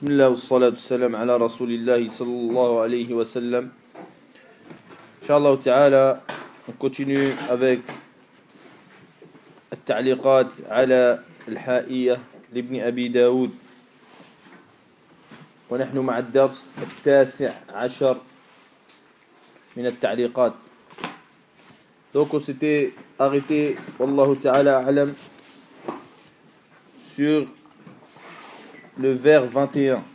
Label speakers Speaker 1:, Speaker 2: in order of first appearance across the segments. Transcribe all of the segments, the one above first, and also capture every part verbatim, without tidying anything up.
Speaker 1: Bismillah wa salatu salam ala rasulillahi sallallahu alayhi wa sallam. Inch'Allah ta'ala, on continue avec التعليقات على الحائية لابن أبي داود ونحن مع الدرس التاسع عشر من التعليقات. Donc on s'était arrêté, wallahu ta'ala a'lam, sur le vers vingt et un.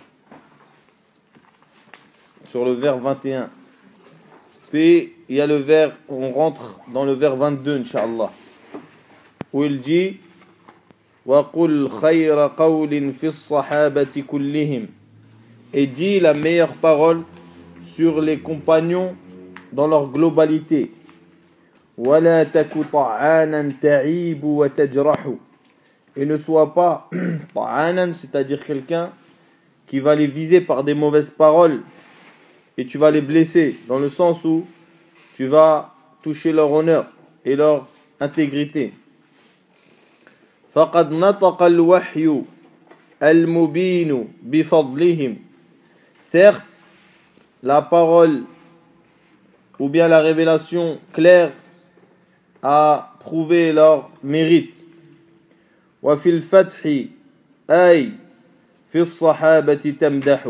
Speaker 1: Sur le vers vingt et un. Puis il y a le vers, on rentre dans le vers vingt-deux, Inch'Allah, où il dit وَقُلْ خَيْرَ قَوْلٍ فِي الصَّحَابَةِ كُلِّهِمْ, et dit la meilleure parole sur les compagnons dans leur globalité. وَلَا تَكُ طَعَانًا تَعِيبُ وَتَجْرَحُ, et ne sois pas ta'anan, c'est-à-dire quelqu'un qui va les viser par des mauvaises paroles et tu vas les blesser, dans le sens où tu vas toucher leur honneur et leur intégrité. فَقَدْ نَطَقَ الْوَحْيُ الْمُبِينُ بِفَضْلِهِمْ, certes, la parole ou bien la révélation claire a prouvé leur mérite. وفي الفتح أي في الصحابة تمدح,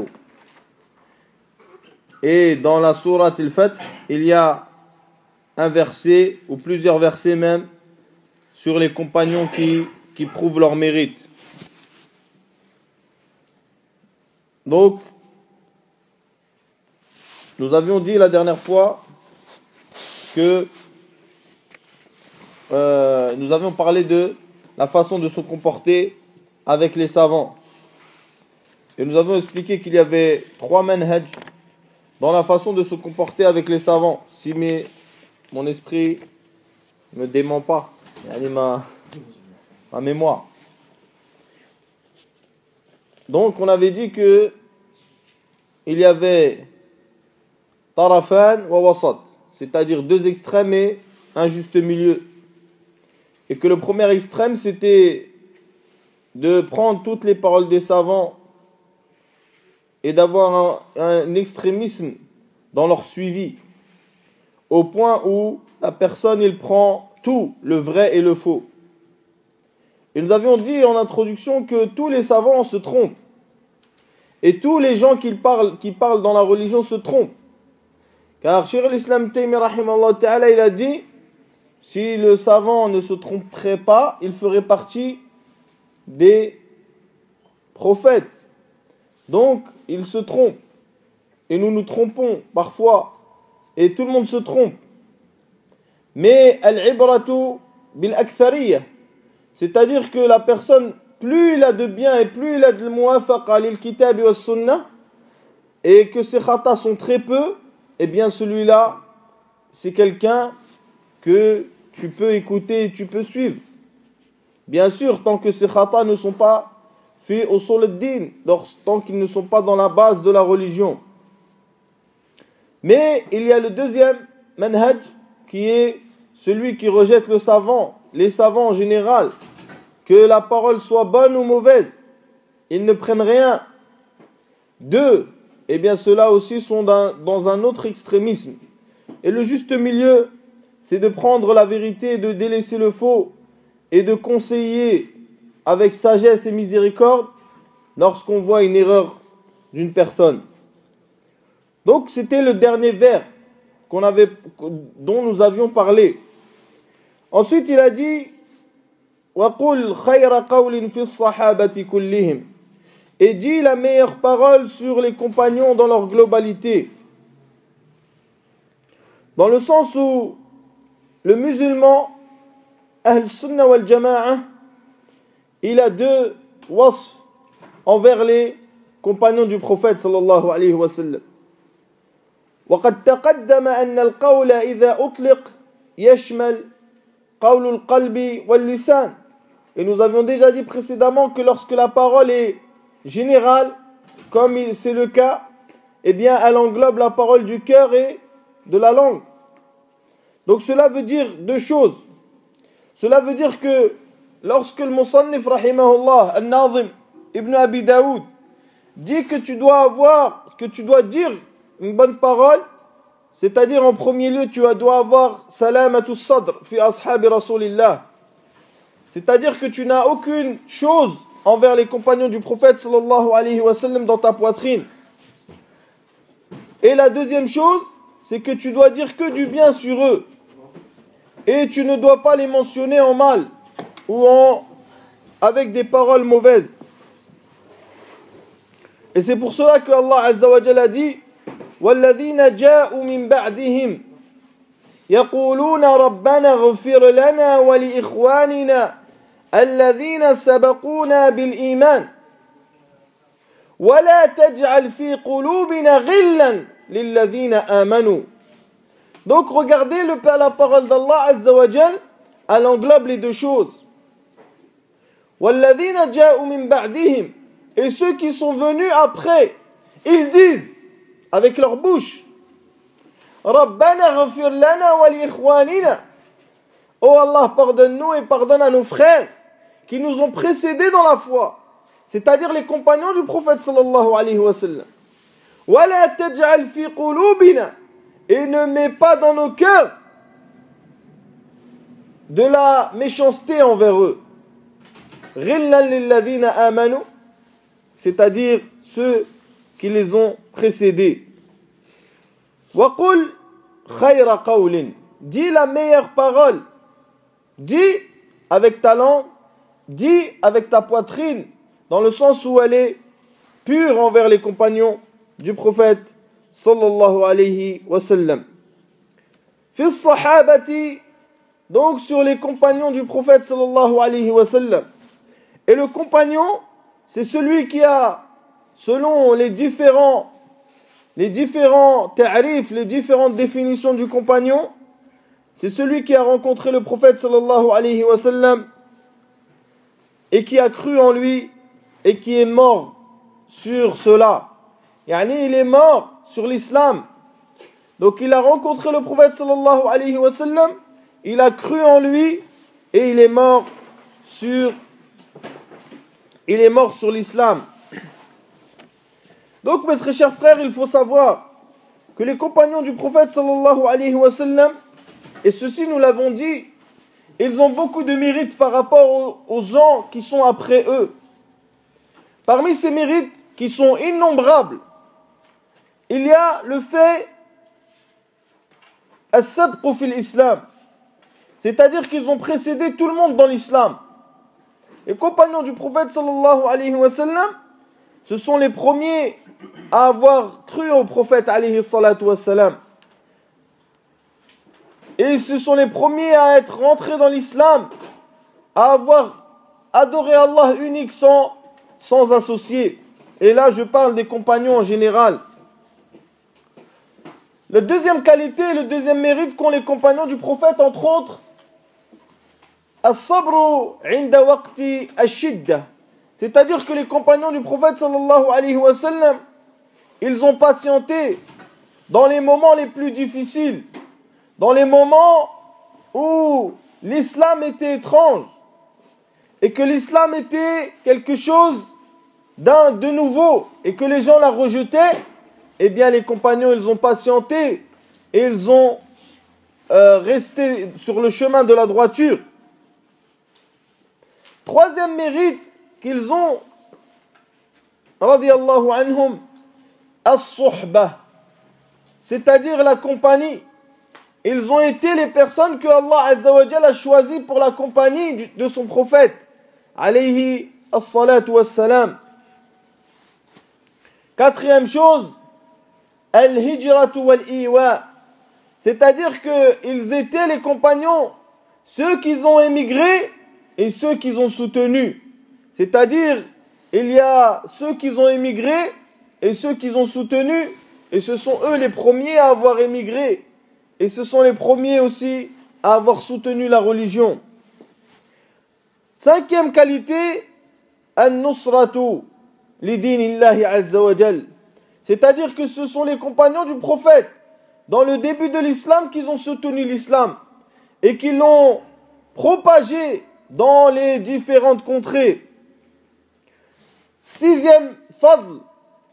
Speaker 1: et dans la sourate al-Fath il y a un verset ou plusieurs versets même sur les compagnons qui, qui prouvent leur mérite. Donc nous avions dit la dernière fois que euh, nous avions parlé de la façon de se comporter avec les savants. Et nous avons expliqué qu'il y avait trois manhaj dans la façon de se comporter avec les savants. Si mes, mon esprit ne me dément pas, ma, ma mémoire. Donc on avait dit que il y avait tarafan wa wasat, c'est-à-dire deux extrêmes et un juste milieu. Et que le premier extrême, c'était de prendre toutes les paroles des savants et d'avoir un, un extrémisme dans leur suivi, au point où la personne, il prend tout, le vrai et le faux. Et nous avions dit en introduction que tous les savants se trompent. Et tous les gens qui parlent, qui parlent dans la religion se trompent. Car Cheikh al-Islam Taymi rahimahullah ta'ala, il a dit, si le savant ne se tromperait pas, il ferait partie des prophètes. Donc, il se trompe. Et nous nous trompons parfois. Et tout le monde se trompe. Mais al-ibratu bil-akthariyah, c'est-à-dire que la personne, plus il a de bien et plus il a de muwafaqa lil-kitab wa sunnah, et que ses khatas sont très peu, eh bien celui-là, c'est quelqu'un que tu peux écouter et tu peux suivre. Bien sûr, tant que ces khatas ne sont pas faits au sol ad-din, tant qu'ils ne sont pas dans la base de la religion. Mais il y a le deuxième manhaj qui est celui qui rejette le savant, les savants en général, que la parole soit bonne ou mauvaise, ils ne prennent rien. Deux, eh bien ceux-là aussi sont dans, dans un autre extrémisme. Et le juste milieu, c'est de prendre la vérité et de délaisser le faux et de conseiller avec sagesse et miséricorde lorsqu'on voit une erreur d'une personne. Donc c'était le dernier vers qu'on avait, dont nous avions parlé. Ensuite il a dit وَقُلْ خَيْرَ قَوْلٍ فِي الصَّحَابَةِ كُلِّهِمْ, et dit la meilleure parole sur les compagnons dans leur globalité. Dans le sens où le musulman, Ahl Sunnah wal Jama'a, il a deux wasf envers les compagnons du prophète sallallahu alayhi wa sallam. وقد تقدم أن القول إذا أطلق يشمل قول القلب واللسان. Et nous avions déjà dit précédemment que lorsque la parole est générale, comme c'est le cas, eh bien elle englobe la parole du cœur et de la langue. Donc cela veut dire deux choses. Cela veut dire que lorsque le Musannif rahimahullah, al-Nazim, Ibn Abi Daoud, dit que tu dois avoir, que tu dois dire une bonne parole, c'est-à-dire en premier lieu, tu dois avoir salamatus sadr fi ashabi rasulillah. C'est-à-dire que tu n'as aucune chose envers les compagnons du prophète sallallahu alayhi wa sallam dans ta poitrine. Et la deuxième chose, c'est que tu dois dire que du bien sur eux. Et tu ne dois pas les mentionner en mal ou en, avec des paroles mauvaises. Et c'est pour cela que Allah Azza wa Jalla a dit وَالَّذِينَ جَاءُوا مِن بَعْدِهِمْ يَقُولُونَ رَبَّنَا اغْفِرْ لَنَا وَلِإِخْوَانِنَا الَّذِينَ سَبَقُونَا بِالْإِيمَانِ وَلَا تَجْعَلْ فِي قُلُوبِنَا غِلًّا لِلَّذِينَ آمَنُوا. Donc regardez le, la parole d'Allah Azza wa Jalla, elle englobe les deux choses. وَالَّذِينَ جَاءُوا مِن بَعْدِهِمْ. Et ceux qui sont venus après, ils disent avec leur bouche رَبَّنَا اغْفِرْ لَنَا وَلِإِخْوَانِنَا. Oh Allah, pardonne-nous et pardonne à nos frères qui nous ont précédés dans la foi, c'est-à-dire les compagnons du prophète sallallahu alayhi wa sallam. وَلَا تَجْعَلْ فِي قُلُوبِنَا. Et ne mets pas dans nos cœurs de la méchanceté envers eux. غِلًّا لِلَّذِينَ آمَنُوا. C'est-à-dire ceux qui les ont précédés. وَقُلْ خَيْرَ قَوْلٍ. Dis la meilleure parole. Dis avec ta langue, dis avec ta poitrine, dans le sens où elle est pure envers les compagnons du prophète sallallahu alayhi wa sallam. Fi sahabati, donc sur les compagnons du prophète sallallahu alayhi wa sallam. Et le compagnon, c'est celui qui a, selon les différents, les différents ta'rif, les différentes définitions du compagnon, c'est celui qui a rencontré le prophète sallallahu alayhi wa sallam et qui a cru en lui et qui est mort sur cela. Yani, il est mort sur l'islam. Donc il a rencontré le prophète sallallahu alayhi wa sallam, il a cru en lui et il est mort sur il est mort sur l'islam. Donc mes très chers frères, il faut savoir que les compagnons du prophète sallallahu alayhi wa sallam, et ceci nous l'avons dit, ils ont beaucoup de mérites par rapport aux, aux gens qui sont après eux. Parmi ces mérites qui sont innombrables, il y a le fait as-sabqu fil islam, c'est-à-dire qu'ils ont précédé tout le monde dans l'islam. Les compagnons du prophète sallallahu alayhi wa sallam, ce sont les premiers à avoir cru au prophète alayhi salatu wa salam. Et ce sont les premiers à être rentrés dans l'islam, à avoir adoré Allah unique sans, sans associé. Et là, je parle des compagnons en général. La deuxième qualité, le deuxième mérite qu'ont les compagnons du prophète, entre autres, as-sabru inda waqti ash-shidda. C'est-à-dire que les compagnons du prophète sallallahu alayhi wa sallam, ils ont patienté dans les moments les plus difficiles, dans les moments où l'islam était étrange et que l'islam était quelque chose d'un de nouveau et que les gens la rejetaient. Eh bien les compagnons, ils ont patienté et ils ont euh, resté sur le chemin de la droiture. Troisième mérite qu'ils ont, radiyallahu anhum, as-suhbah, c'est-à-dire la compagnie. Ils ont été les personnes que Allah Azza wa Jalla a choisies pour la compagnie de son prophète, alayhi as-salatu was-salam. Quatrième chose, al-hijratu wal-iwa, c'est-à-dire qu'ils étaient les compagnons, ceux qui ont émigré et ceux qui ont soutenu. C'est-à-dire, il y a ceux qui ont émigré et ceux qui ont soutenu, et ce sont eux les premiers à avoir émigré, et ce sont les premiers aussi à avoir soutenu la religion. Cinquième qualité, an-nusratu li dinillahi azza wa jal. C'est-à-dire que ce sont les compagnons du prophète, dans le début de l'islam, qui ont soutenu l'islam, et qui l'ont propagé dans les différentes contrées. Sixième fadl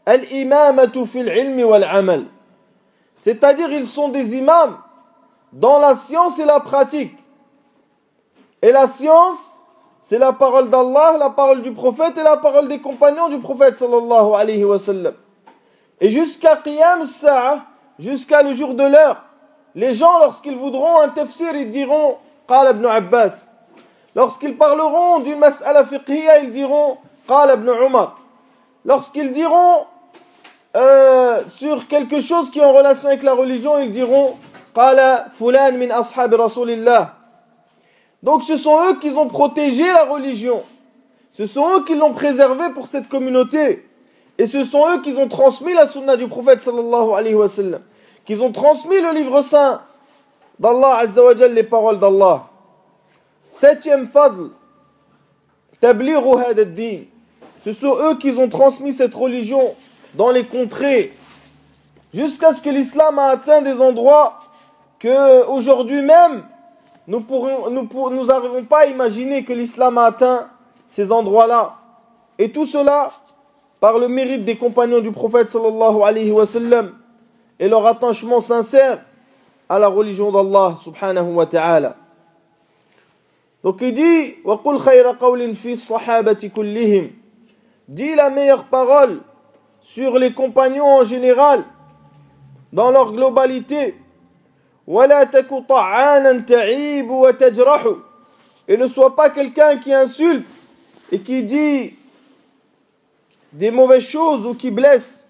Speaker 1: al-imamatu fil ilmi wal amal. C'est-à-dire, ils sont des imams dans la science et la pratique. Et la science, c'est la parole d'Allah, la parole du prophète et la parole des compagnons du prophète sallallahu alayhi wa sallam. Et jusqu'à Qiyam Sa'a, jusqu'à le jour de l'heure, les gens, lorsqu'ils voudront un tafsir, ils diront Qala ibn Abbas. Lorsqu'ils parleront d'une mas'ala fiqhiyya, ils diront Qala ibn Umar. Lorsqu'ils diront euh, sur quelque chose qui est en relation avec la religion, ils diront Qala fulan min ashab rasulillah. Donc ce sont eux qui ont protégé la religion. Ce sont eux qui l'ont préservée pour cette communauté. Et ce sont eux qui ont transmis la sunna du prophète sallallahu alayhi wa sallam. Qui ont transmis le livre saint d'Allah azza wa jalla, les paroles d'Allah. Septième fadl, tabliru hada ad-din. Ce sont eux qui ont transmis cette religion dans les contrées jusqu'à ce que l'islam a atteint des endroits que aujourd'hui même nous pourrions, nous pour, nous n'arrivons pas à imaginer que l'islam a atteint ces endroits-là. Et tout cela par le mérite des compagnons du prophète sallallahu alayhi wa sallam et leur attachement sincère à la religion d'Allah subhanahu wa ta'ala. Donc il dit وَقُلْ خَيْرَ قَوْلٍ فِي الصَّحَابَةِ كُلِّهِمْ. Dis la meilleure parole sur les compagnons en général, dans leur globalité. وَلَا تَكُ طَعَّانًا تَعِيبُ وَتَجْرَحُ. Et ne sois pas quelqu'un qui insulte et qui dit des mauvaises choses ou qui blesse.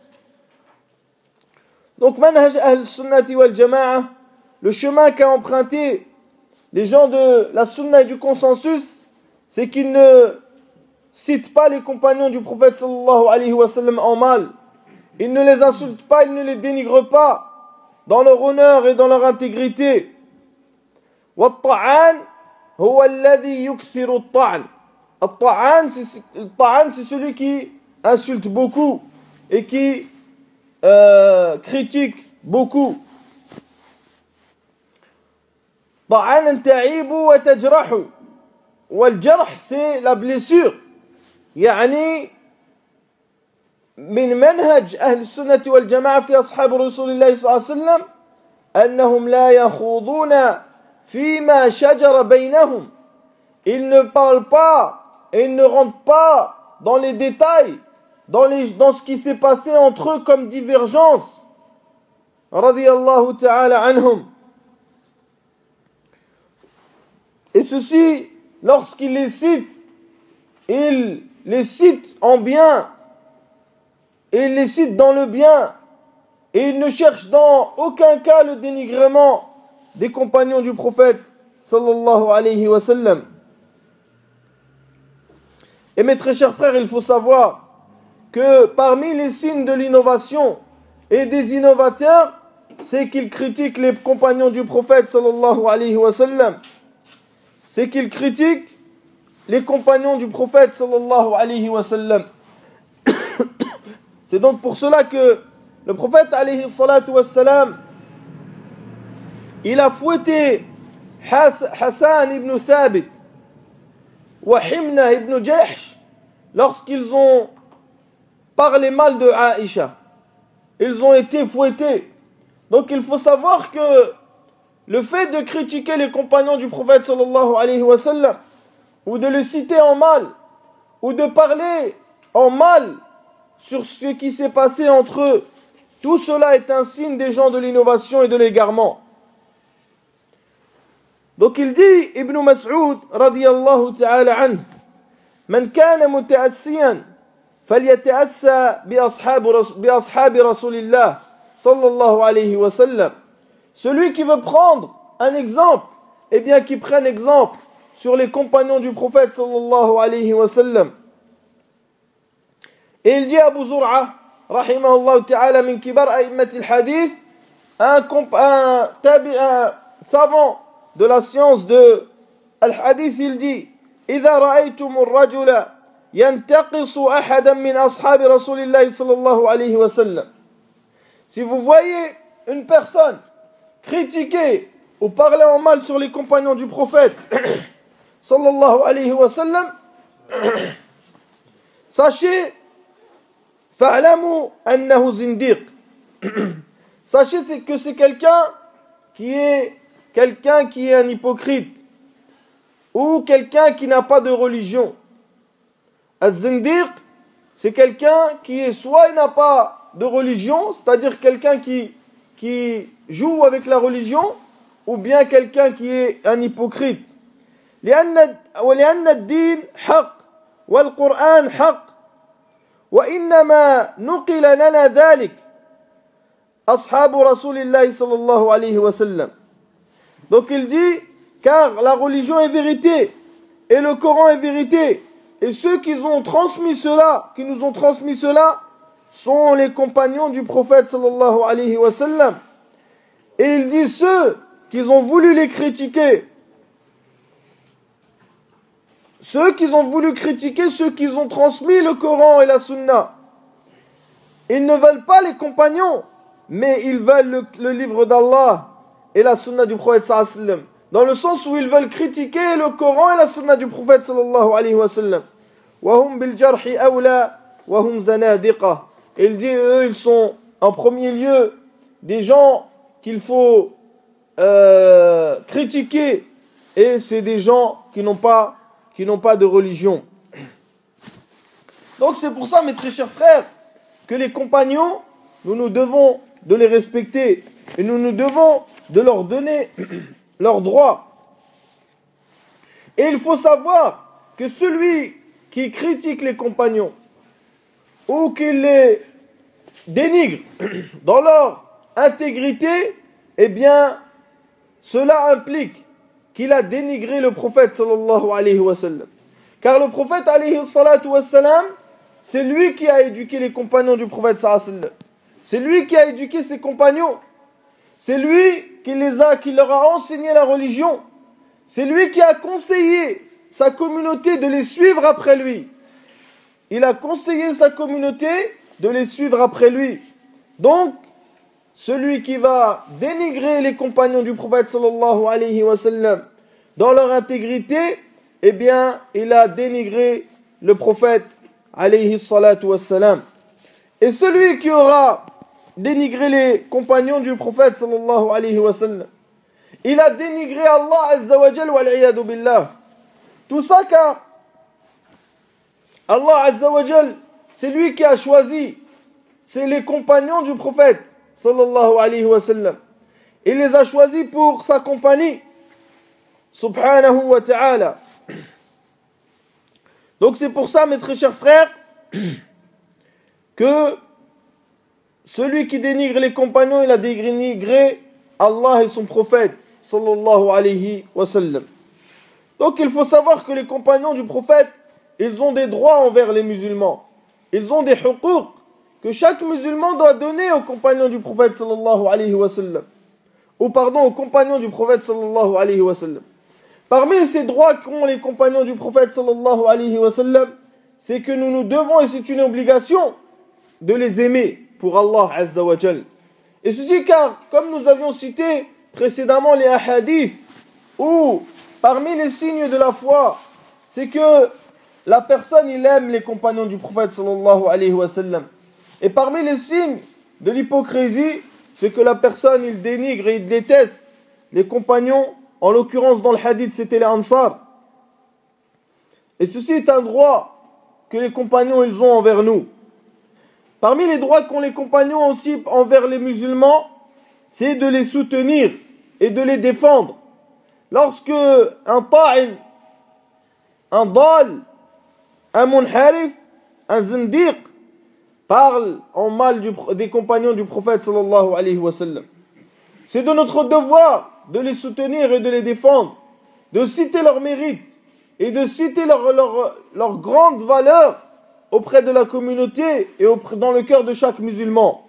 Speaker 1: Donc manhaj ahl-sunnati wal jama'a, le chemin qu'a emprunté les gens de la sunna et du consensus, c'est qu'ils ne citent pas les compagnons du prophète sallallahu alayhi wa sallam en mal. Ils ne les insultent pas, ils ne les dénigrent pas dans leur honneur et dans leur intégrité. وَالطَّعَانِ هُوَ الَّذِي يُكْثِرُ الطَّعْنِ. الطَّعَانِ, c'est celui qui insulte beaucoup et qui euh, critique beaucoup. طَعَانًا تَعِيبُ وَتَجْرَحُ. والجرح, c'est la blessure. يعني من منهج أهل السنة والجماعة في أصحاب رسول الله صلى الله عليه وسلم أنهم لا يخوضون فيما شجر بينهم. Ils ne parlent pas et ils ne rentrent pas dans les détails, dans, les, dans ce qui s'est passé entre eux comme divergence. Radiyallahu ta'ala anhum. Et ceci, lorsqu'ils les citent, ils les citent en bien, et ils les citent dans le bien, et ils ne cherchent dans aucun cas le dénigrement des compagnons du prophète sallallahu alayhi wa sallam. Et mes très chers frères, il faut savoir que parmi les signes de l'innovation et des innovateurs, c'est qu'ils critiquent les compagnons du prophète sallallahu alayhi wa sallam. C'est qu'ils critiquent les compagnons du prophète sallallahu alayhi wa sallam. C'est donc pour cela que le prophète alayhi salatu wa sallam, il a fouetté Hassan ibn Thabit wa Himna ibn Jahsh lorsqu'ils ont parlé mal de Aïcha. Ils ont été fouettés. Donc il faut savoir que le fait de critiquer les compagnons du prophète sallallahu alayhi wa sallam, ou de les citer en mal, ou de parler en mal sur ce qui s'est passé entre eux, tout cela est un signe des gens de l'innovation et de l'égarement. Donc il dit, Ibn Mas'ud radiyallahu ta'ala anhu, Man kana muta'assiyan falyata'assa bi ashabi rasulillah sallallahu alayhi wa sallam. Celui qui veut prendre un exemple, eh bien qu'il prenne exemple sur les compagnons du prophète sallallahu alayhi wa sallam. Et il dit à Abu Zur'a, rahimahullah ta'ala min kibar a'immat al-hadith, un, un, un savant de la science de al-hadith, il dit إذا رأيتم الرجل ينتقص أحدا من أصحاب رسول الله صلى الله عليه وسلم. Si vous voyez une personne critiquer ou parler en mal sur les compagnons du prophète sallallahu alayhi wa sallam, sachez فَاعْلَمُوا أَنَّهُ زِنْدِيقٌ. Sachez c'est que c'est quelqu'un qui est quelqu'un qui est un hypocrite ou quelqu'un qui n'a pas de religion. Az-Zindiq, c'est quelqu'un qui est soit il n'a pas de religion, c'est-à-dire quelqu'un qui, qui joue avec la religion, ou bien quelqu'un qui est un hypocrite. لأن ولأن الدين حق والقرآن حق وإنما نقل لنا ذلك أصحاب رسول الله صلى الله عليه وسلم. Donc il dit, car la religion est vérité et le Coran est vérité, et ceux qui ont transmis cela, qui nous ont transmis cela, sont les compagnons du prophète sallallahu alayhi wa sallam. Et il dit ceux qui ont voulu les critiquer, ceux qui ont voulu critiquer ceux qui ont transmis le Coran et la Sunna, ils ne veulent pas les compagnons, mais ils veulent le, le livre d'Allah et la Sunna du prophète sallallahu alayhi wa sallam, dans le sens où ils veulent critiquer le Coran et la Sunna du prophète sallallahu alayhi wa sallam. وَهُمْ بِالْجَرْحِ أَوْلَى وَهُمْ زَنَادِقَةٌ. Et il dit, eux, ils sont en premier lieu des gens qu'il faut euh, critiquer, et c'est des gens qui n'ont pas, qui n'ont pas de religion. Donc c'est pour ça, mes très chers frères, que les compagnons, nous nous devons de les respecter, et nous nous devons de leur donner leurs droits. Et il faut savoir que celui qui critique les compagnons ou qui les dénigre dans leur intégrité, eh bien, cela implique qu'il a dénigré le prophète sallallahu alayhi wa sallam. Car le prophète alayhi salatu wa sallam, c'est lui qui a éduqué les compagnons du prophète sallallahu alayhi wa sallam. C'est lui qui a éduqué ses compagnons. C'est lui qui les a, qui leur a enseigné la religion. C'est lui qui a conseillé sa communauté de les suivre après lui. Il a conseillé sa communauté de les suivre après lui. Donc, celui qui va dénigrer les compagnons du prophète sallallahu alayhi wa sallam dans leur intégrité, eh bien, il a dénigré le prophète alayhi salatu wa sallam. Et celui qui aura dénigré les compagnons du prophète sallallahu alayhi wa sallam, il a dénigré Allah azza wa jal wal iyadu billah. Tout ça car Allah azza wa jal, c'est lui qui a choisi, c'est les compagnons du prophète sallallahu alayhi wa sallam. Il les a choisis pour sa compagnie, subhanahu wa ta'ala. Donc c'est pour ça, mes très chers frères, que celui qui dénigre les compagnons, il a dénigré Allah et son prophète sallallahu alayhi wa sallam. Donc il faut savoir que les compagnons du prophète, ils ont des droits envers les musulmans. Ils ont des huquq que chaque musulman doit donner aux compagnons du prophète sallallahu alayhi wa sallam. Ou pardon, aux compagnons du prophète sallallahu alayhi wa sallam. Parmi ces droits qu'ont les compagnons du prophète sallallahu alayhi wa sallam, c'est que nous nous devons, et c'est une obligation, de les aimer pour Allah azza wa jal. Et ceci car, comme nous avions cité précédemment les hadiths, où parmi les signes de la foi, c'est que la personne, il aime les compagnons du prophète sallallahu alayhi wa sallam. Et parmi les signes de l'hypocrisie, c'est que la personne, il dénigre et il déteste les compagnons. En l'occurrence, dans le hadith, c'était les Ansar. Et ceci est un droit que les compagnons, ils ont envers nous. Parmi les droits qu'ont les compagnons aussi envers les musulmans, c'est de les soutenir et de les défendre. Lorsque un ta'in, un dal, un munharif, un zindiq parle en mal du, des compagnons du prophète sallallahu alayhi wa sallam, c'est de notre devoir de les soutenir et de les défendre, de citer leurs mérites et de citer leur, leur, leur grande valeur auprès de la communauté et auprès, dans le cœur de chaque musulman.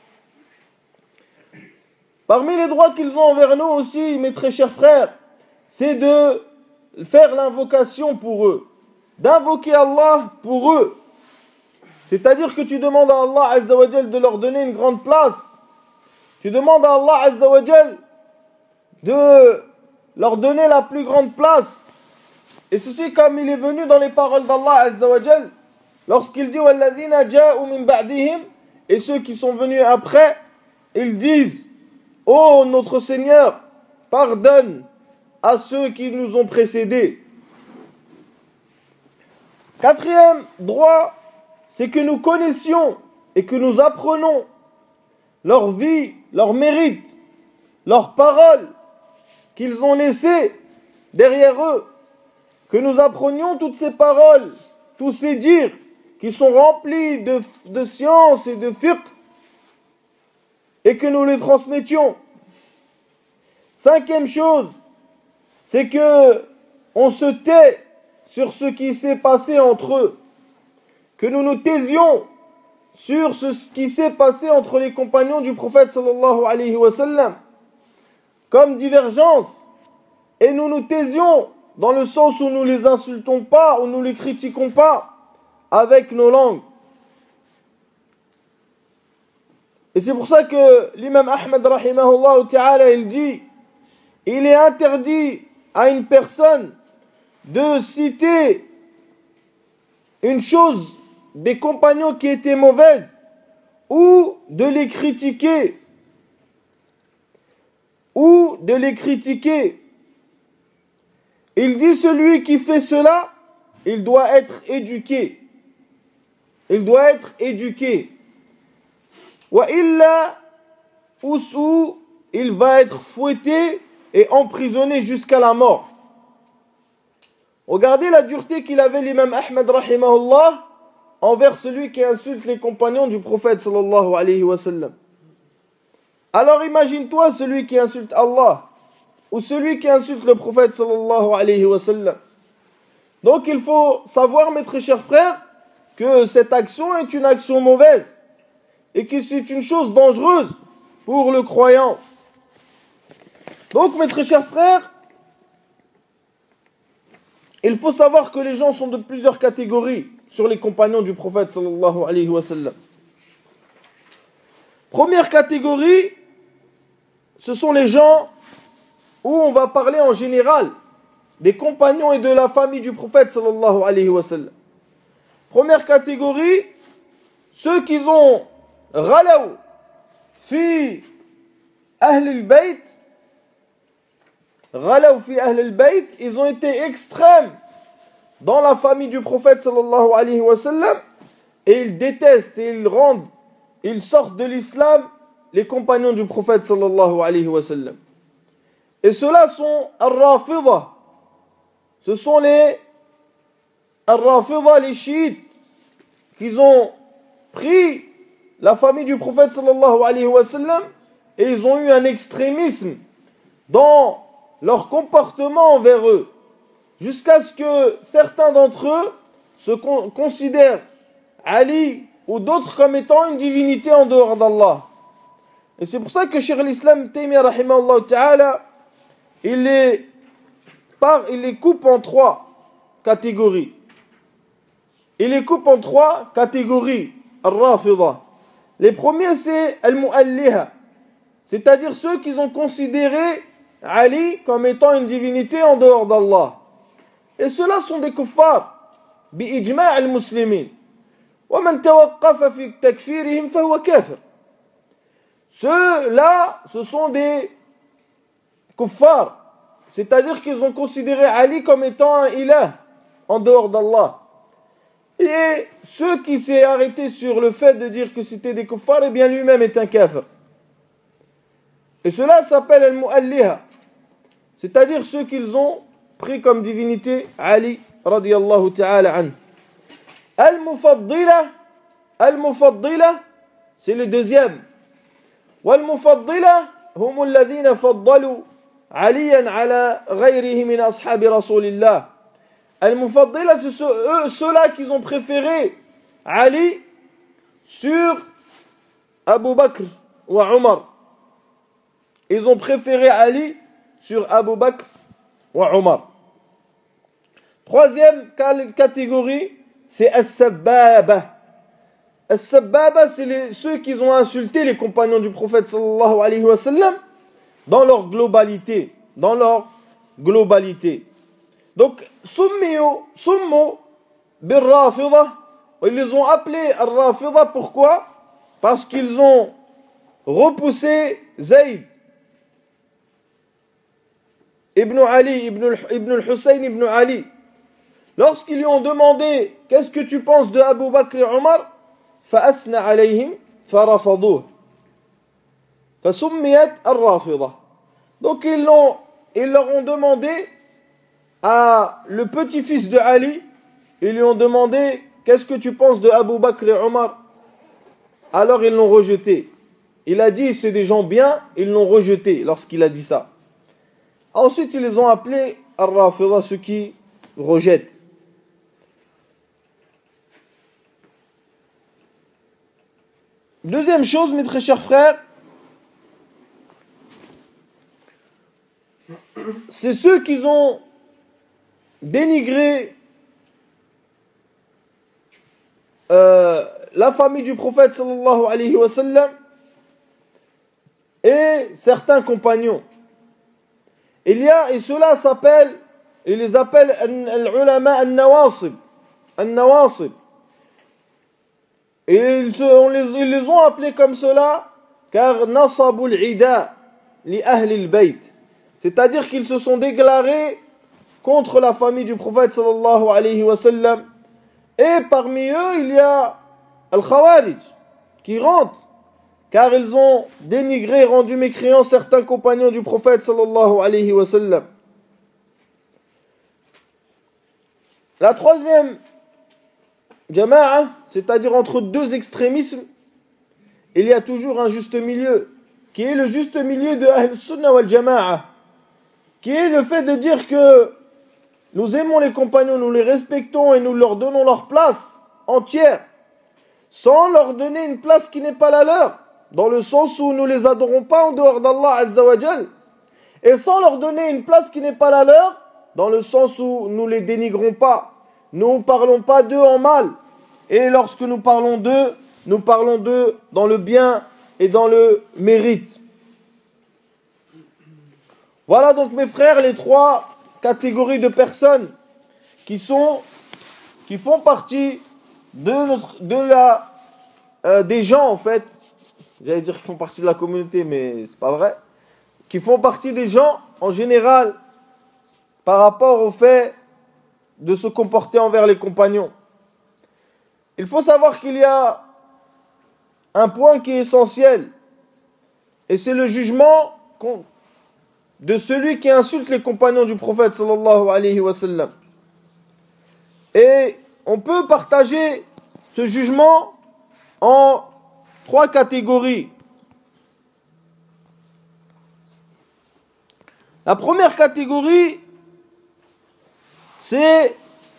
Speaker 1: Parmi les droits qu'ils ont envers nous aussi, mes très chers frères, c'est de faire l'invocation pour eux, d'invoquer Allah pour eux. C'est-à-dire que tu demandes à Allah azza wa jal de leur donner une grande place. Tu demandes à Allah azza wa jal de leur donner la plus grande place. Et ceci comme il est venu dans les paroles d'Allah azza wa jal, lorsqu'il dit وَالَّذِينَ جَاءُوا مِن بَعْدِهِمْ, et ceux qui sont venus après, ils disent: ô notre Seigneur, pardonne à ceux qui nous ont précédés. Quatrième droit, c'est que nous connaissions et que nous apprenons leur vie, leur mérite, leurs paroles qu'ils ont laissées derrière eux, que nous apprenions toutes ces paroles, tous ces dires qui sont remplis de, de science et de fiqh, et que nous les transmettions. Cinquième chose, c'est que on se tait sur ce qui s'est passé entre eux, que nous nous taisions sur ce qui s'est passé entre les compagnons du prophète sallallahu alayhi wa sallam, comme divergence, et nous nous taisions dans le sens où nous les insultons pas, où nous les critiquons pas avec nos langues. Et c'est pour ça que l'imam Ahmad rahimahullah ta'ala, il dit: il est interdit à une personne de citer une chose des compagnons qui étaient mauvaises ou de les critiquer ou de les critiquer. Il dit: celui qui fait cela, il doit être éduqué. Il doit être éduqué. Wa illa, ou il va être fouetté et emprisonné jusqu'à la mort. Regardez la dureté qu'il avait l'imam Ahmad rahimahullah envers celui qui insulte les compagnons du prophète sallallahu alayhi wa sallam. Alors imagine-toi celui qui insulte Allah ou celui qui insulte le prophète sallallahu alayhi wa sallam. Donc il faut savoir, mes très chers frères, que cette action est une action mauvaise et que c'est une chose dangereuse pour le croyant. Donc, mes très chers frères, il faut savoir que les gens sont de plusieurs catégories sur les compagnons du prophète sallallahu alayhi wa sallam. Première catégorie, ce sont les gens où on va parler en général des compagnons et de la famille du prophète sallallahu alayhi wa sallam. Première catégorie, ceux qui ont غلوا في أهل البيت غلوا في أهل البيت, ils ont été extrêmes dans la famille du prophète sallallahu alayhi wa sallam, et ils détestent et ils rendent, ils sortent de l'islam les compagnons du prophète sallallahu alayhi wa sallam. Et ceux-là sont al-Rafida, ce sont les al-Rafida, les chiites, qui ont pris la famille du prophète sallallahu alayhi wa sallam et ils ont eu un extrémisme dans leur comportement envers eux, jusqu'à ce que certains d'entre eux se con- considèrent Ali ou d'autres comme étant une divinité en dehors d'Allah. Et c'est pour ça que Cheikh l'Islam Taymiyyah rahimahullah ta'ala, il les, par, il les coupe en trois catégories. Il les coupe en trois catégories, al-Rafida. Les premiers, c'est al-Mu'alliha, c'est-à-dire ceux qui ont considéré Ali comme étant une divinité en dehors d'Allah. Et ceux-là sont des kuffars, bi-ijma' al-muslimin. Wa man tawaqqafa fi takfirihim fa huwa kafir. Ceux-là, ce sont des kuffars, c'est-à-dire qu'ils ont considéré Ali comme étant un ilah en dehors d'Allah. Et ceux qui s'est arrêté sur le fait de dire que c'était des kuffars, eh bien lui-même est un kafir. Et cela s'appelle al-mu'alliha, c'est-à-dire ceux qu'ils ont pris comme divinité Ali radiyallahu ta'ala an. Al-mufaddila, al-mufaddila, c'est le deuxième. Wal-mufaddila hum alladhina faddalu aliyan ala ghayrihi min ashabi rasulillah. Al-Mufaddila, c'est ceux, ceux-là qui ont préféré Ali sur Abu Bakr ou Omar. Ils ont préféré Ali sur Abu Bakr ou Omar. Troisième catégorie, c'est As-Sabbaba. As-Sabbaba, c'est les, ceux qui ont insulté les compagnons du prophète sallallahu alayhi wa sallam dans leur globalité. Dans leur globalité. Donc, سموا سموا بالرافضة ils les ont appelés Ar-Rafida, pourquoi? Parce qu'ils ont repoussé Zayd Ibn Ali, Ibn, Ibn al-Hussein Ibn Ali. Lorsqu'ils lui ont demandé qu'est-ce que tu penses de Abu Bakr et Omar, فأثنى عليهم فرفضوه فسميت الرافضة. Donc ils, l'ont, ils leur ont demandé à le petit-fils de Ali, ils lui ont demandé qu'est-ce que tu penses de Abu Bakr et Omar. Alors ils l'ont rejeté. Il a dit c'est des gens bien, ils l'ont rejeté lorsqu'il a dit ça. Ensuite ils les ont appelés Ar-Rafida, ceux qui rejettent. Deuxième chose, mes très chers frères, c'est ceux qui ont dénigré euh, la famille du prophète sallallahu alayhi wa sallam et certains compagnons. Il y a, et cela s'appelle, ils les appellent al-ulama al-nawasib, al-nawasib. Et ils, se, on les, ils les ont appelés comme cela car nasabul ida li ahli al-bayt, c'est-à-dire qu'ils se sont déclarés contre la famille du prophète sallallahu alayhi wa sallam. Et parmi eux il y a al-khawarij qui rentrent car ils ont dénigré et rendu mécréants certains compagnons du prophète sallallahu alayhi wa sallam. La troisième jama'a, c'est-à-dire entre deux extrémismes, il y a toujours un juste milieu, qui est le juste milieu de Ahl Sunnah wal Jama'a, qui est le fait de dire que nous aimons les compagnons, nous les respectons et nous leur donnons leur place entière, sans leur donner une place qui n'est pas la leur, dans le sens où nous les adorons pas en dehors d'Allah Azza wa Jal, et sans leur donner une place qui n'est pas la leur, dans le sens où nous les dénigrons pas, nous ne parlons pas d'eux en mal. Et lorsque nous parlons d'eux, nous parlons d'eux dans le bien et dans le mérite. Voilà donc mes frères les trois catégories de personnes qui sont, qui font partie de notre, de la, euh, des gens en fait, j'allais dire qu'ils font partie de la communauté mais c'est pas vrai, qui font partie des gens en général par rapport au fait de se comporter envers les compagnons. Il faut savoir qu'il y a un point qui est essentiel, et c'est le jugement de celui qui insulte les compagnons du prophète sallallahu alayhi wa sallam. Et on peut partager ce jugement en trois catégories. La première catégorie, c'est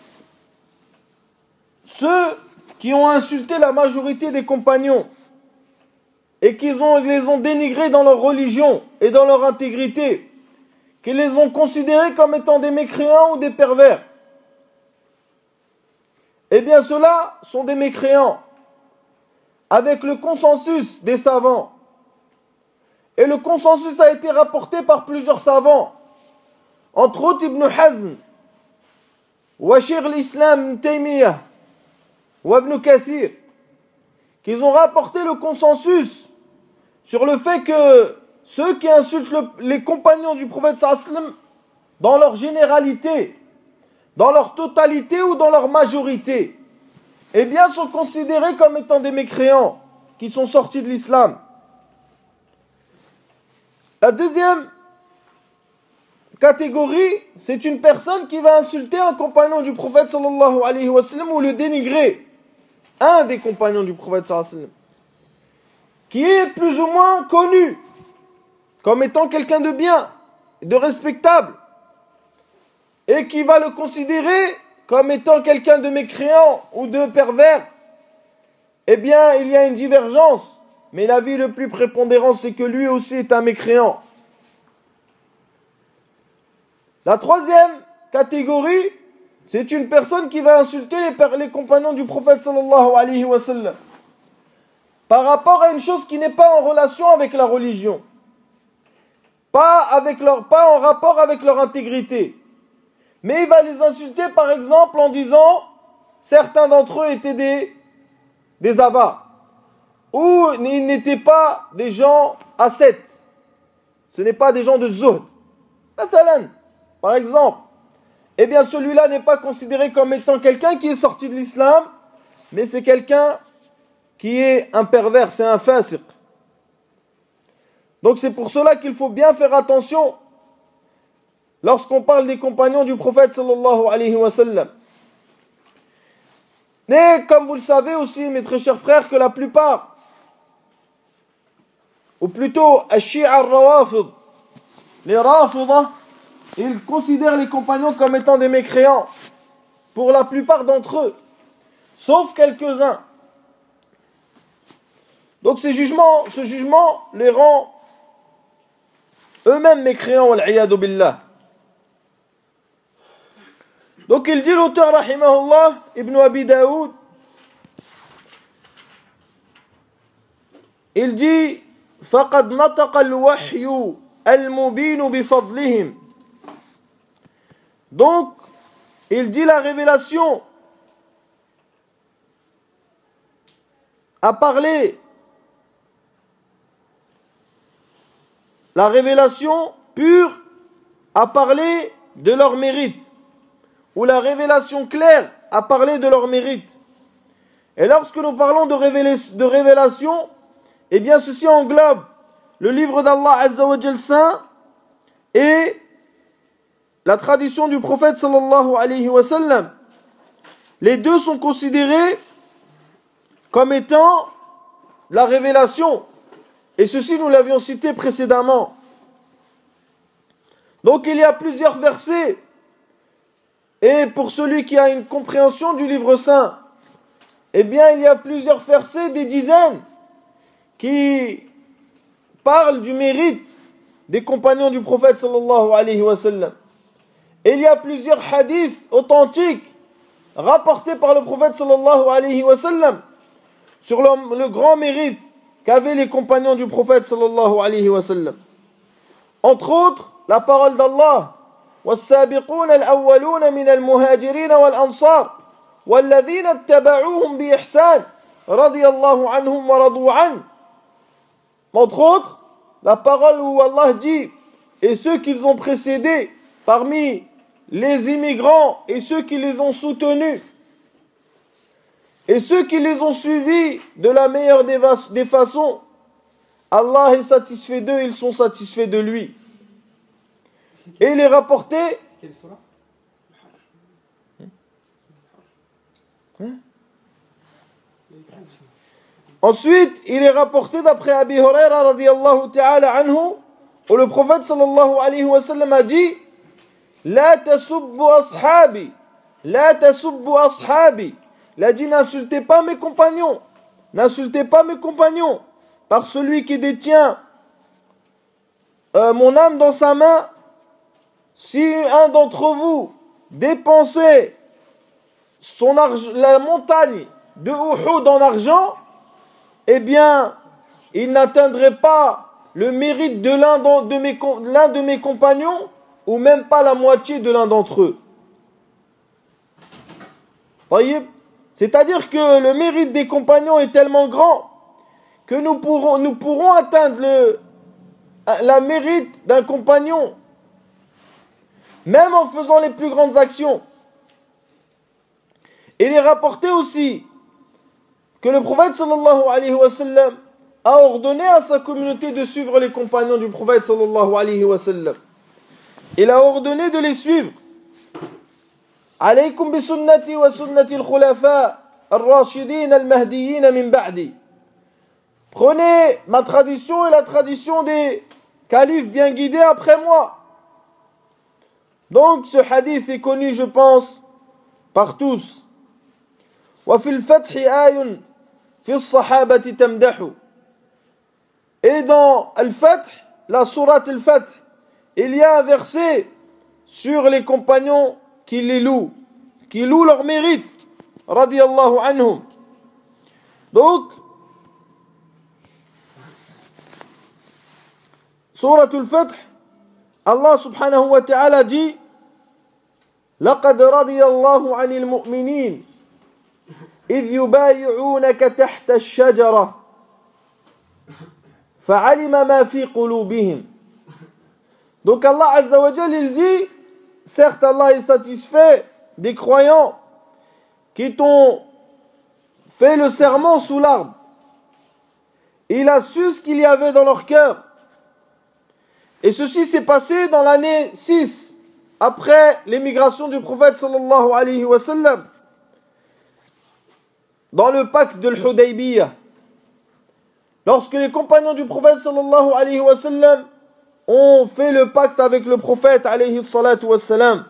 Speaker 1: ceux qui ont insulté la majorité des compagnons et qui ont, les ont dénigrés dans leur religion et dans leur intégrité, qui les ont considérés comme étant des mécréants ou des pervers. Eh bien, ceux-là sont des mécréants, avec le consensus des savants. Et le consensus a été rapporté par plusieurs savants, entre autres Ibn Hazm, wa Shaykh al-Islam Ibn Taymiyyah, ou Ibn Kathir, qu'ils ont rapporté le consensus sur le fait que ceux qui insultent le, les compagnons du prophète sallallahu alayhi wa sallam, dans leur généralité, dans leur totalité ou dans leur majorité, eh bien sont considérés comme étant des mécréants qui sont sortis de l'islam. La deuxième catégorie, c'est une personne qui va insulter un compagnon du prophète sallallahu alayhi wa sallam ou le dénigrer, un des compagnons du prophète sallallahu alayhi wa sallam, qui est plus ou moins connu comme étant quelqu'un de bien, de respectable, et qui va le considérer comme étant quelqu'un de mécréant ou de pervers. Eh bien, il y a une divergence, mais l'avis le plus prépondérant, c'est que lui aussi est un mécréant. La troisième catégorie, c'est une personne qui va insulter les, les compagnons du prophète sallallahu alayhi wa sallam par rapport à une chose qui n'est pas en relation avec la religion, pas, avec leur, pas en rapport avec leur intégrité. Mais il va les insulter par exemple en disant certains d'entre eux étaient des, des avares, ou ils n'étaient pas des gens ascètes. Ce n'est pas des gens de zuhd. Par exemple, eh bien celui-là n'est pas considéré comme étant quelqu'un qui est sorti de l'islam, mais c'est quelqu'un qui est un pervers, c'est un fasiq. Donc c'est pour cela qu'il faut bien faire attention lorsqu'on parle des compagnons du prophète sallallahu alayhi wa sallam. Mais comme vous le savez aussi, mes très chers frères, que la plupart, ou plutôt Ash-Shi'a al-Rawafid, les Rafidah, ils considèrent les compagnons comme étant des mécréants, pour la plupart d'entre eux, sauf quelques-uns. Donc ces jugements, ce jugement les rend eux-mêmes mécréants, wal-'iyadu billah. Donc il dit l'auteur, rahimahullah, Ibn Abi Daoud, il dit فَقَدْ نَطَقَ الْوَحْيُ الْمُبِينُ بِفَضْلِهِمْ. Donc, il dit la révélation a parlé, la révélation pure a parlé de leur mérite, ou la révélation claire a parlé de leur mérite. Et lorsque nous parlons de, révéla- de révélation, eh bien ceci englobe le livre d'Allah Azza wa Jal saint et la tradition du prophète sallallahu alayhi wa sallam. Les deux sont considérés comme étant la révélation. Et ceci nous l'avions cité précédemment. Donc il y a plusieurs versets. Et pour celui qui a une compréhension du livre saint, eh bien il y a plusieurs versets, des dizaines, qui parlent du mérite des compagnons du prophète sallallahu alayhi wa sallam. Et il y a plusieurs hadiths authentiques rapportés par le prophète sallallahu alayhi wa sallam sur le, le grand mérite qu'avaient les compagnons du prophète sallallahu alayhi wa sallam. Entre autres, la parole d'Allah: والسابقون الأولون من المهاجرين والأنصار والذين اتبعوهم بإحسان رضي الله عنهم ورضوا عنه. Entre autres, la parole où Allah dit: et ceux qu'ils ont précédés parmi les immigrants et ceux qui les ont soutenus et ceux qui les ont suivis de la meilleure des, vas- des façons, Allah est satisfait d'eux, ils sont satisfaits de lui. Et il est rapporté. Hein? Ensuite, il est rapporté d'après Abi Huraira radiyallahu ta'ala anhu, où le prophète sallallahu alayhi wa sallam a dit: La tasubbu ashabi, la tasubbu ashabi. Il a dit: n'insultez pas mes compagnons, n'insultez pas mes compagnons, par celui qui détient euh, mon âme dans sa main. Si un d'entre vous dépensait son arg- la montagne de Uhud en argent, eh bien, il n'atteindrait pas le mérite de l'un de mes, l'un de mes compagnons, ou même pas la moitié de l'un d'entre eux. Voyez ? C'est-à-dire que le mérite des compagnons est tellement grand que nous pourrons, nous pourrons atteindre le, la mérite d'un compagnon, même en faisant les plus grandes actions. Il est rapporté aussi que le prophète sallallahu alayhi wa sallam a ordonné à sa communauté de suivre les compagnons du prophète sallallahu alayhi wa sallam. Il a ordonné de les suivre. Alaykum bi sunnati wa sunnati al-khulafa al-rashidin al-mahdiyyin min ba'di. Prenez ma tradition et la tradition des califes bien guidés après moi. Donc ce hadith est connu, je pense, par tous. Wa fil fathi ayun fi as-sahabati tamdahu. Et dans Al-Fath, la sourate Al-Fath, il y a un verset sur les compagnons qui les louent, qui louent leur mérite, radiyallahu anhum. Donc, sourate Al-Fath, Allah subhanahu wa ta'ala dit: لقد رضي الله عن المؤمنين إذ يبايعونك تحت الشجرة فعلم ما في قلوبهم. Donc Allah Azza wa Jal, il dit, certes Allah est satisfait des croyants qui t'ont fait le serment sous l'arbre. Il a su ce qu'il y avait dans leur cœur. Et ceci s'est passé dans l'année six, après l'émigration du prophète sallallahu alayhi wa sallam, dans le pacte de l'Hudaybiyah. Lorsque les compagnons du prophète sallallahu alayhi wa sallam ont fait le pacte avec le prophète alayhi salatu wa sallam.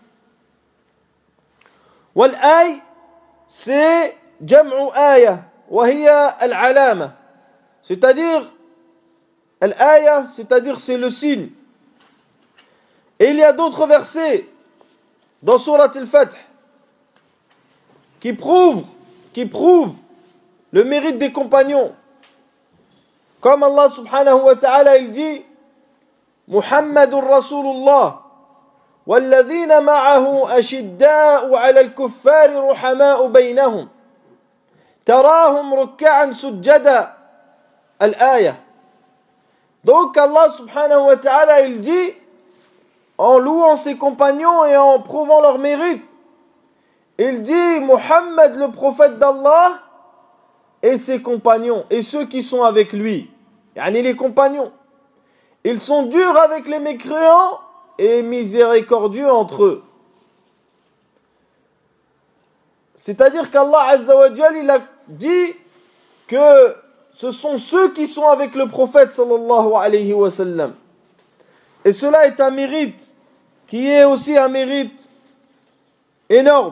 Speaker 1: Wal-ay, c'est jam'u aya, wa hiya al-alama. C'est-à-dire, al-aya, c'est-à-dire c'est le signe. Et il y a d'autres versets dans Surat al-Fath qui prouvent, qui prouvent le mérite des compagnons. Comme Allah subhanahu wa ta'ala, il dit Muhammadur Rasulullah والذين معه أشداء على الكفار رحماء بينهم تراهم ركعا سجدا الآية. Donc Allah subhanahu wa ta'ala, il dit, en louant ses compagnons et en prouvant leur mérite, il dit Muhammad, le prophète d'Allah, et ses compagnons, et ceux qui sont avec lui, yani les compagnons, ils sont durs avec les mécréants et miséricordieux entre eux. C'est-à-dire qu'Allah Azza wa Jal, il a dit que ce sont ceux qui sont avec le prophète sallallahu alayhi wa sallam. Et cela est un mérite qui est aussi un mérite énorme.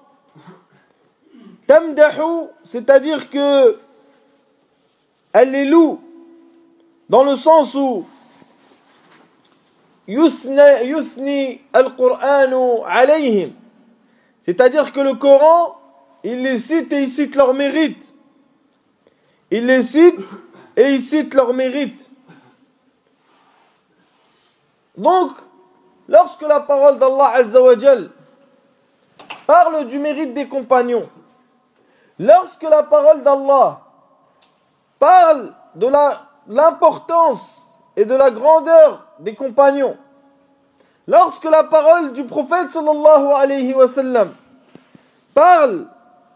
Speaker 1: Tamdahu, c'est-à-dire que elle les loue dans le sens où yuthni, yuthni al-Qur'anu alayhim, c'est-à-dire que le Coran, il les cite et il cite leur mérite. Il les cite et il cite leur mérite. Donc, lorsque la parole d'Allah Azza wa Jal parle du mérite des compagnons, lorsque la parole d'Allah parle de la, l'importance et de la grandeur des compagnons, lorsque la parole du prophète sallallahu alayhi wa sallam parle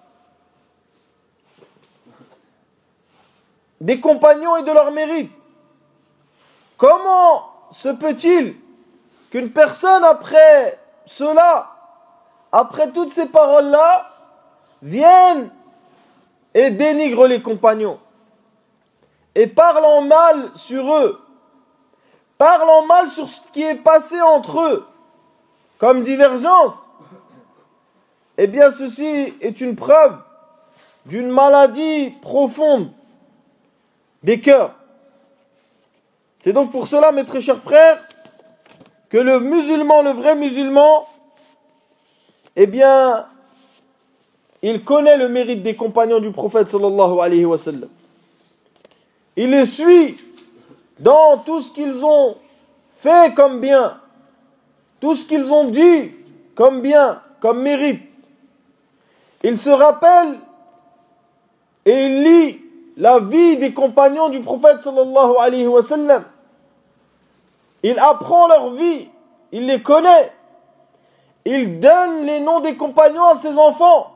Speaker 1: des compagnons et de leur mérite, comment se peut-il qu'une personne après cela, après toutes ces paroles-là, vienne et dénigre les compagnons et parle en mal sur eux, parle en mal sur ce qui est passé entre eux comme divergence? Eh bien ceci est une preuve d'une maladie profonde des cœurs. C'est donc pour cela, mes très chers frères, que le musulman, le vrai musulman, eh bien, il connaît le mérite des compagnons du prophète sallallahu alayhi wa sallam. Il les suit dans tout ce qu'ils ont fait comme bien, tout ce qu'ils ont dit comme bien, comme mérite. Il se rappelle et il lit la vie des compagnons du prophète sallallahu alayhi wa sallam. Il apprend leur vie, il les connaît. Il donne les noms des compagnons à ses enfants.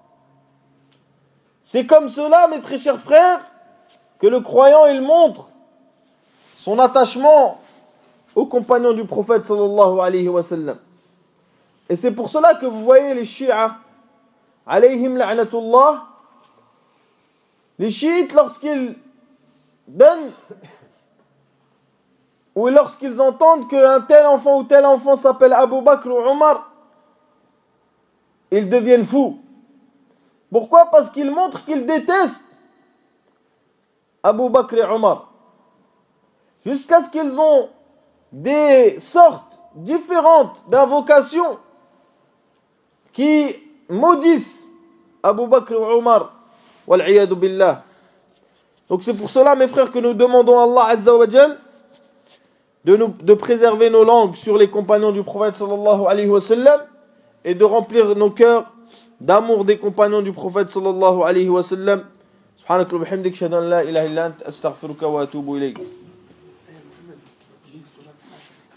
Speaker 1: C'est comme cela, mes très chers frères, que le croyant, il montre son attachement aux compagnons du prophète sallallahu alayhi wa sallam. Et c'est pour cela que vous voyez les chiites, alayhim la'natullah, les chiites, lorsqu'ils donnent ou lorsqu'ils entendent qu'un tel enfant ou tel enfant s'appelle Abu Bakr ou Omar, ils deviennent fous. Pourquoi? Parce qu'ils montrent qu'ils détestent Abu Bakr et Omar, jusqu'à ce qu'ils ont des sortes différentes d'invocations qui maudissent Abu Bakr ou Omar. Wal'iyadu billah. Donc c'est pour cela, mes frères, que nous demandons à Allah Azza wa Jal de, nous, de préserver nos langues sur les compagnons du prophète sallallahu alayhi wa sallam et de remplir nos cœurs d'amour des compagnons du prophète sallallahu alayhi wa sallam. Subhanak wa bihamdik, shahadu an la ilaha illa ant, astaghfiruka wa atubu ilayk.